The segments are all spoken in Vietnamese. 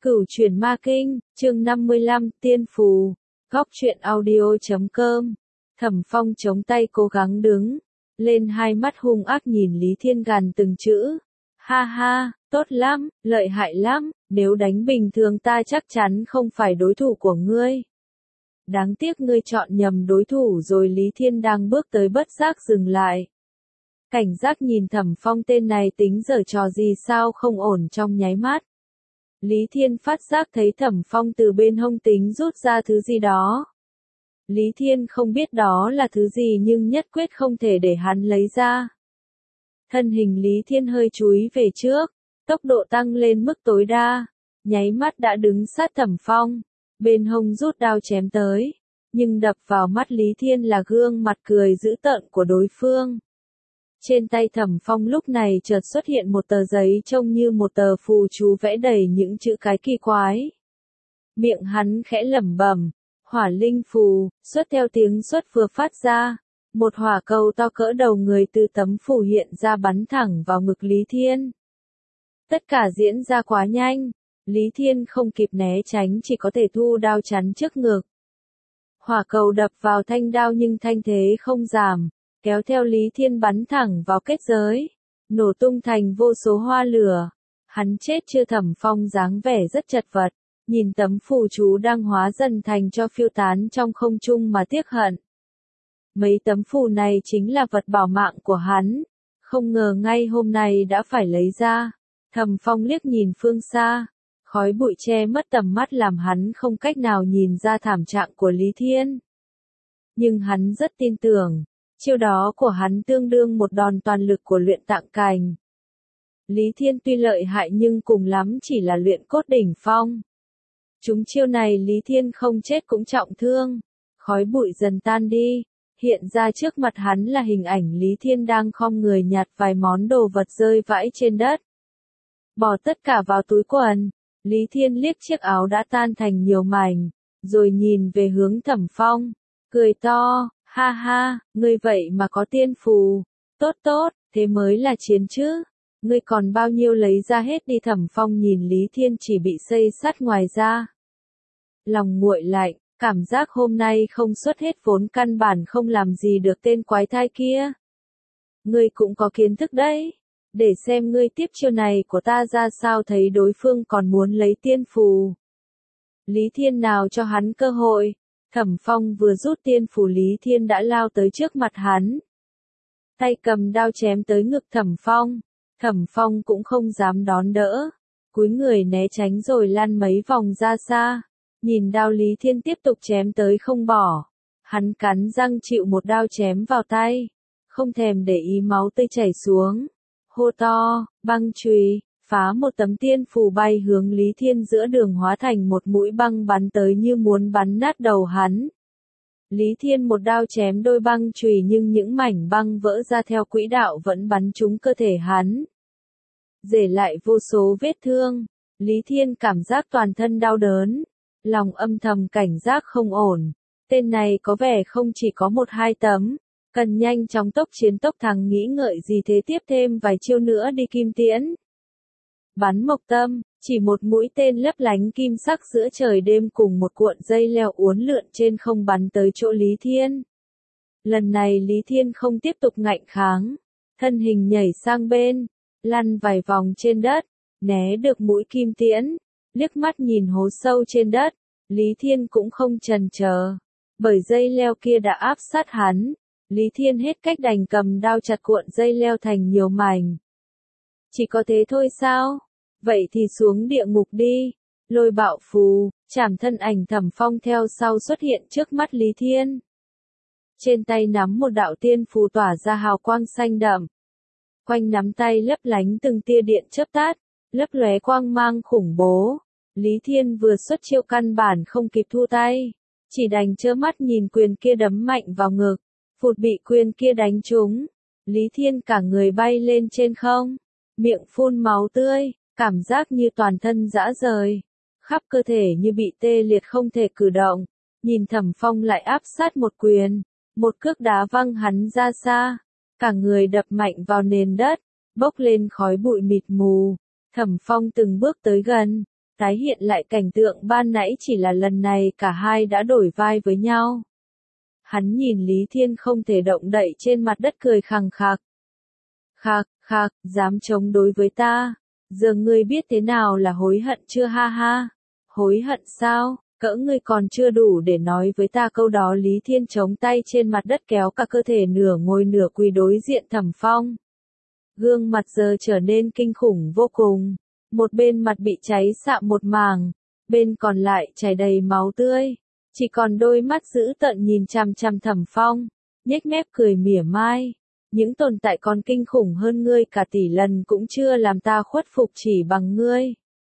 Cửu chuyển ma kinh, chương 55, tiên phù, góc truyện audio.com. Thẩm Phong chống tay cố gắng đứng lên, hai mắt hung ác nhìn Lý Thiên gàn từng chữ. Ha ha, tốt lắm, lợi hại lắm, nếu đánh bình thường ta chắc chắn không phải đối thủ của ngươi. Đáng tiếc ngươi chọn nhầm đối thủ rồi. Lý Thiên đang bước tới bất giác dừng lại. Cảnh giác nhìn Thẩm Phong, tên này tính giở trò gì sao không ổn. Trong nháy mắt Lý Thiên phát giác thấy Thẩm Phong từ bên hông tính rút ra thứ gì đó. Lý Thiên không biết đó là thứ gì nhưng nhất quyết không thể để hắn lấy ra. Thân hình Lý Thiên hơi chúi về trước, tốc độ tăng lên mức tối đa, nháy mắt đã đứng sát Thẩm Phong, bên hông rút đao chém tới, nhưng đập vào mắt Lý Thiên là gương mặt cười dữ tợn của đối phương. Trên tay Thẩm Phong lúc này chợt xuất hiện một tờ giấy trông như một tờ phù chú vẽ đầy những chữ cái kỳ quái. Miệng hắn khẽ lẩm bẩm, hỏa linh phù, xuất theo tiếng xuất vừa phát ra. Một hỏa cầu to cỡ đầu người từ tấm phù hiện ra bắn thẳng vào ngực Lý Thiên. Tất cả diễn ra quá nhanh, Lý Thiên không kịp né tránh chỉ có thể thu đao chắn trước ngực. Hỏa cầu đập vào thanh đao nhưng thanh thế không giảm, kéo theo Lý Thiên bắn thẳng vào kết giới, nổ tung thành vô số hoa lửa. Hắn chết chưa? Thẩm Phong dáng vẻ rất chật vật, nhìn tấm phù chú đang hóa dần thành tro phiêu tán trong không trung mà tiếc hận. Mấy tấm phù này chính là vật bảo mạng của hắn, không ngờ ngay hôm nay đã phải lấy ra. Thẩm Phong liếc nhìn phương xa, khói bụi che mất tầm mắt làm hắn không cách nào nhìn ra thảm trạng của Lý Thiên. Nhưng hắn rất tin tưởng, chiêu đó của hắn tương đương một đòn toàn lực của luyện tạng cành. Lý Thiên tuy lợi hại nhưng cùng lắm chỉ là luyện cốt đỉnh phong. Chúng chiêu này Lý Thiên không chết cũng trọng thương. Khói bụi dần tan đi, hiện ra trước mặt hắn là hình ảnh Lý Thiên đang khom người nhặt vài món đồ vật rơi vãi trên đất. Bỏ tất cả vào túi quần, Lý Thiên liếc chiếc áo đã tan thành nhiều mảnh, rồi nhìn về hướng Thẩm Phong, cười to, ha ha, ngươi vậy mà có tiên phù, tốt tốt, thế mới là chiến chứ, ngươi còn bao nhiêu lấy ra hết đi. Thẩm Phong nhìn Lý Thiên chỉ bị xây sắt ngoài da. Lòng nguội lạnh, cảm giác hôm nay không xuất hết vốn căn bản không làm gì được tên quái thai kia. Ngươi cũng có kiến thức đấy, để xem ngươi tiếp chiêu này của ta ra sao. Thấy đối phương còn muốn lấy tiên phù, Lý Thiên nào cho hắn cơ hội. Thẩm Phong vừa rút tiên phù, Lý Thiên đã lao tới trước mặt hắn, tay cầm đao chém tới ngực Thẩm Phong. Thẩm Phong cũng không dám đón đỡ, cúi người né tránh rồi lăn mấy vòng ra xa. Nhìn đao Lý Thiên tiếp tục chém tới không bỏ, hắn cắn răng chịu một đao chém vào tay, không thèm để ý máu tươi chảy xuống. Hô to, băng chùy, phá. Một tấm tiên phù bay hướng Lý Thiên giữa đường hóa thành một mũi băng bắn tới như muốn bắn nát đầu hắn. Lý Thiên một đao chém đôi băng chùy nhưng những mảnh băng vỡ ra theo quỹ đạo vẫn bắn trúng cơ thể hắn, để lại vô số vết thương. Lý Thiên cảm giác toàn thân đau đớn, lòng âm thầm cảnh giác không ổn. Tên này có vẻ không chỉ có một hai tấm, cần nhanh chóng tốc chiến tốc thắng. Nghĩ ngợi gì thế, tiếp thêm vài chiêu nữa đi. Kim tiễn bắn mộc tâm, chỉ một mũi tên lấp lánh kim sắc giữa trời đêm cùng một cuộn dây leo uốn lượn trên không bắn tới chỗ Lý Thiên. Lần này Lý Thiên không tiếp tục ngạnh kháng, thân hình nhảy sang bên, lăn vài vòng trên đất, né được mũi kim tiễn. Liếc mắt nhìn hố sâu trên đất, Lý Thiên cũng không chần chờ, bởi dây leo kia đã áp sát hắn. Lý Thiên hết cách đành cầm đao chặt cuộn dây leo thành nhiều mảnh. Chỉ có thế thôi sao? Vậy thì xuống địa ngục đi. Lôi bạo phù, chảm. Thân ảnh Thẩm Phong theo sau xuất hiện trước mắt Lý Thiên. Trên tay nắm một đạo tiên phù tỏa ra hào quang xanh đậm. Quanh nắm tay lấp lánh từng tia điện chớp tắt, lấp lóe quang mang khủng bố. Lý Thiên vừa xuất chiêu căn bản không kịp thu tay, chỉ đành trơ mắt nhìn quyền kia đấm mạnh vào ngực. Phụt, bị quyền kia đánh trúng, Lý Thiên cả người bay lên trên không, miệng phun máu tươi, cảm giác như toàn thân rã rời, khắp cơ thể như bị tê liệt không thể cử động. Nhìn Thẩm Phong lại áp sát một quyền, một cước đá văng hắn ra xa, cả người đập mạnh vào nền đất, bốc lên khói bụi mịt mù. Thẩm Phong từng bước tới gần, Tái hiện lại cảnh tượng ban nãy, chỉ là lần này cả hai đã đổi vai với nhau. Hắn nhìn Lý Thiên không thể động đậy trên mặt đất, cười khằng khặc. Khặc khặc, dám chống đối với ta? Giờ ngươi biết thế nào là hối hận chưa ha ha? Hối hận sao? Cỡ ngươi còn chưa đủ để nói với ta câu đó. Lý Thiên chống tay trên mặt đất, kéo cả cơ thể nửa ngồi nửa quỳ đối diện Thẩm Phong. Gương mặt giờ trở nên kinh khủng vô cùng. Một bên mặt bị cháy sạm một mảng, bên còn lại chảy đầy máu tươi. Chỉ còn đôi mắt dữ tợn nhìn chằm chằm Thẩm Phong, nhếch mép cười mỉa mai. Những tồn tại còn kinh khủng hơn ngươi cả tỷ lần cũng chưa làm ta khuất phục chỉ bằng ngươi.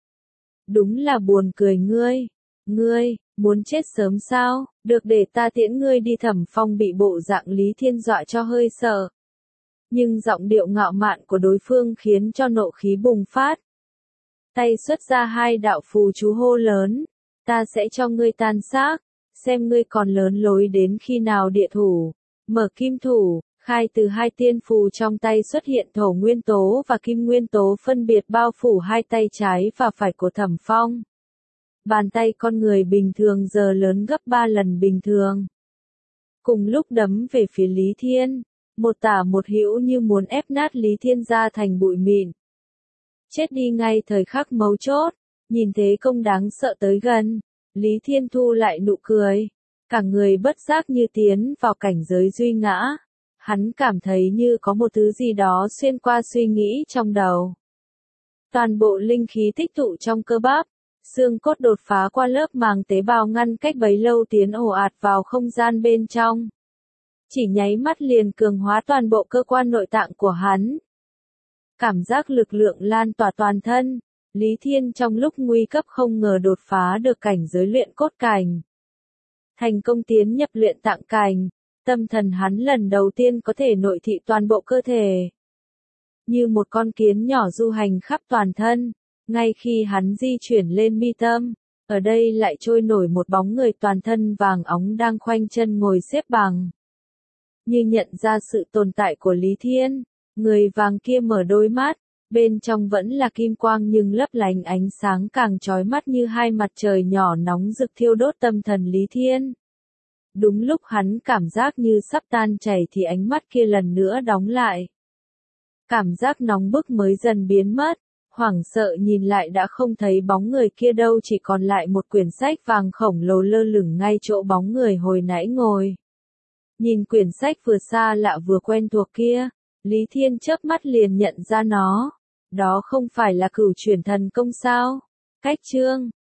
Đúng là buồn cười ngươi. Ngươi, muốn chết sớm sao? Được, để ta tiễn ngươi đi. Thẩm Phong bị bộ dạng Lý Thiên dọa cho hơi sợ. Nhưng giọng điệu ngạo mạn của đối phương khiến cho nộ khí bùng phát. Tay xuất ra hai đạo phù chú hô lớn. Ta sẽ cho ngươi tan xác. Xem ngươi còn lớn lối đến khi nào. Địa thủ, mở kim thủ, khai từ hai tiên phù trong tay xuất hiện. Thổ nguyên tố và kim nguyên tố phân biệt bao phủ hai tay trái và phải của Thẩm Phong. Bàn tay con người bình thường giờ lớn gấp 3 lần bình thường. Cùng lúc đấm về phía Lý Thiên, một tả một hữu như muốn ép nát Lý Thiên ra thành bụi mịn. Chết đi ngay thời khắc mấu chốt, nhìn thế công đáng sợ tới gần, Lý Thiên thu lại nụ cười, cả người bất giác như tiến vào cảnh giới duy ngã. Hắn cảm thấy như có một thứ gì đó xuyên qua suy nghĩ trong đầu. Toàn bộ linh khí tích tụ trong cơ bắp, xương cốt đột phá qua lớp màng tế bào ngăn cách bấy lâu, tiến ồ ạt vào không gian bên trong. Chỉ nháy mắt liền cường hóa toàn bộ cơ quan nội tạng của hắn. Cảm giác lực lượng lan tỏa toàn thân, Lý Thiên trong lúc nguy cấp không ngờ đột phá được cảnh giới luyện cốt cảnh. Thành công tiến nhập luyện tạng cảnh, tâm thần hắn lần đầu tiên có thể nội thị toàn bộ cơ thể. Như một con kiến nhỏ du hành khắp toàn thân, ngay khi hắn di chuyển lên mi tâm, ở đây lại trôi nổi một bóng người toàn thân vàng óng đang khoanh chân ngồi xếp bằng. Như nhận ra sự tồn tại của Lý Thiên, người vàng kia mở đôi mắt, bên trong vẫn là kim quang nhưng lấp lánh ánh sáng càng chói mắt như hai mặt trời nhỏ nóng rực thiêu đốt tâm thần Lý Thiên. Đúng lúc hắn cảm giác như sắp tan chảy thì ánh mắt kia lần nữa đóng lại. Cảm giác nóng bức mới dần biến mất, hoảng sợ nhìn lại đã không thấy bóng người kia đâu, chỉ còn lại một quyển sách vàng khổng lồ lơ lửng ngay chỗ bóng người hồi nãy ngồi. Nhìn quyển sách vừa xa lạ vừa quen thuộc kia, Lý Thiên chớp mắt liền nhận ra nó. Đó không phải là Cửu Chuyển Thần Công sao? Cách chương